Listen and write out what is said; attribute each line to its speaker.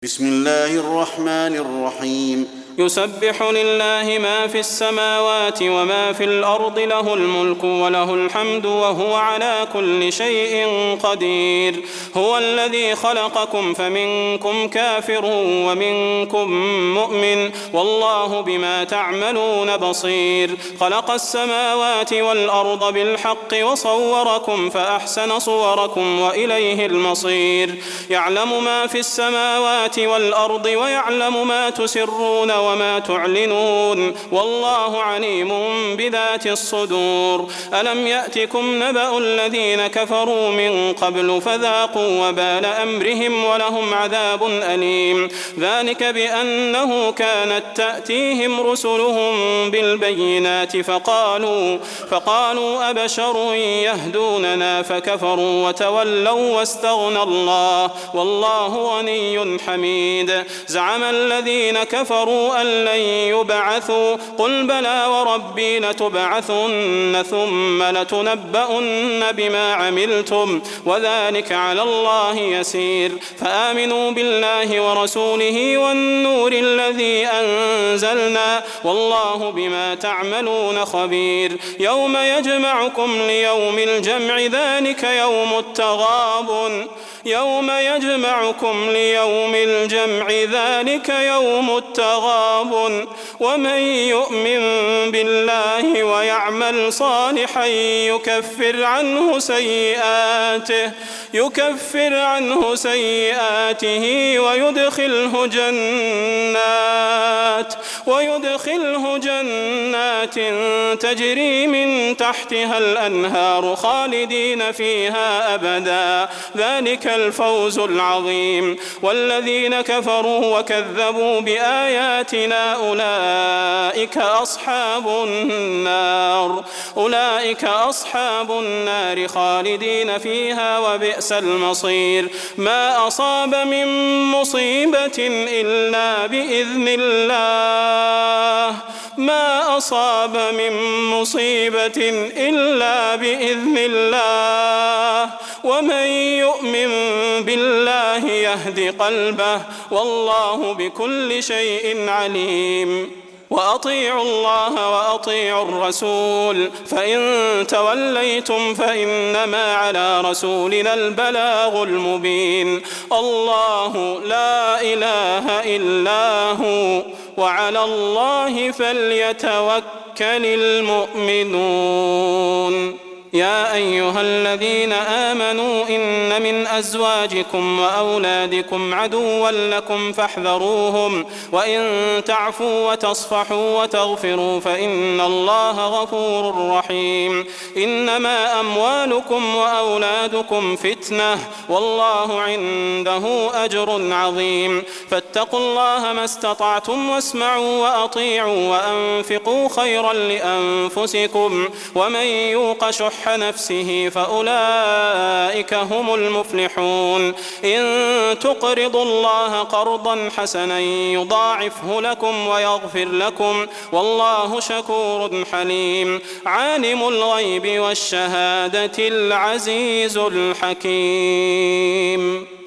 Speaker 1: بسم الله الرحمن الرحيم
Speaker 2: يسبح لله ما في السماوات وما في الأرض له الملك وله الحمد وهو على كل شيء قدير هو الذي خلقكم فمنكم كافر ومنكم مؤمن والله بما تعملون بصير خلق السماوات والأرض بالحق وصوركم فأحسن صوركم وإليه المصير يعلم ما في السماوات والأرض ويعلم ما تسرون وما تعلنون والله عليم بذات الصدور ألم يأتكم نبأ الذين كفروا من قبل فذاقوا وبال أمرهم ولهم عذاب أليم ذلك بأنه كانت تأتيهم رسلهم بالبينات فقالوا أبشر يهدوننا فكفروا وتولوا واستغنى الله والله غني حميد زعم الذين كفروا أن لن يبعثوا قل بلى وربي لتبعثن ثم لتنبؤن بما عملتم وذلك على الله يسير فآمنوا بالله ورسوله والنور الذي أنزلنا والله بما تعملون خبير يوم يجمعكم ليوم الجمع ذلك يوم التغابن ومن يؤمن بالله ويعمل صالحا يكفر عنه سيئاته ويدخله جنات تجري من تحتها الأنهار خالدين فيها أبدا ذلك الفوز العظيم والذين كفروا وكذبوا بآياتنا أولئك أصحاب النار خالدين فيها وبئس المصير ما أصاب من مصيبة إلا بإذن الله ومن يؤمن بالله يهد قلبه والله بكل شيء عليم وأطيعوا الله وأطيعوا الرسول فإن توليتم فإنما على رسولنا البلاغ المبين الله لا إله إلا هو وعلى الله فليتوكل المؤمنون يا أيها الذين آمنوا إن من أزواجكم وأولادكم عدوا لكم فاحذروهم وإن تعفوا وتصفحوا وتغفروا فإن الله غفور رحيم إنما أموالكم وأولادكم فتنة والله عنده أجر عظيم فاتقوا الله ما استطعتم واسمعوا وأطيعوا وأنفقوا خيرا لأنفسكم ومن يوق شح نفسه فأولئك هم المفلحون إن تقرضوا الله قرضا حسنا يضاعفه لكم ويغفر لكم والله شكور حليم عالم الغيب والشهادة العزيز الحكيم.